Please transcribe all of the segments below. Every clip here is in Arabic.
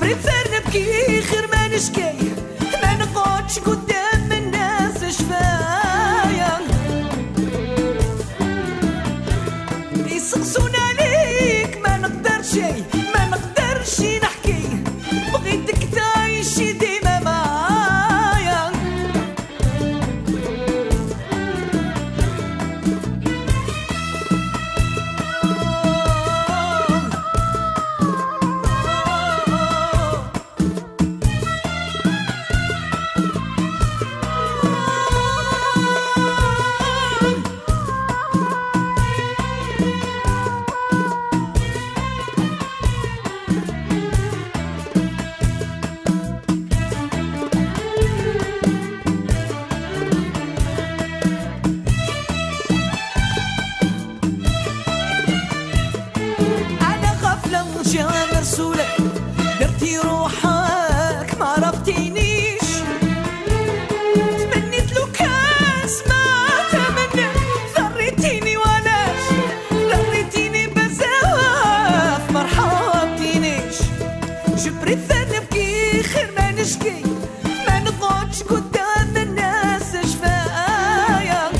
بريفير نبكي خير ما نشكي، ما نقعدش قدام الناس شفايا يسقسون عليك ما نقدر شي، ما نقدرش نحكي، بغيتك تعيشي ديما معايا. جان رسولك درتي روحك ما عرفتينيش، تمنيت لو كان سمعت منك، ضريتيني وعلاش ضريتيني بزاف ما رحمتينيش. جو بريفير نبكي خير ما نشكي، ما نقعدش قدام الناس شفايا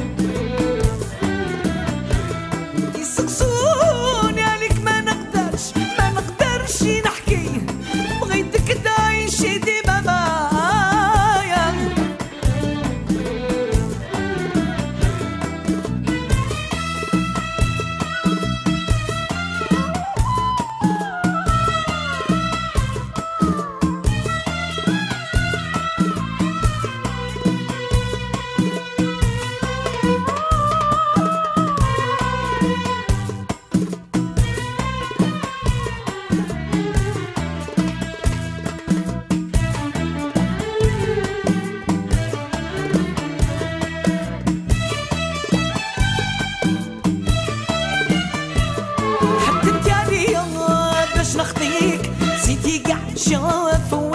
يسقسوني عليك ما نقدرش نحكي، بغيتك تعيشي ديما معايا. نخطيك نسيتي قاع شافوا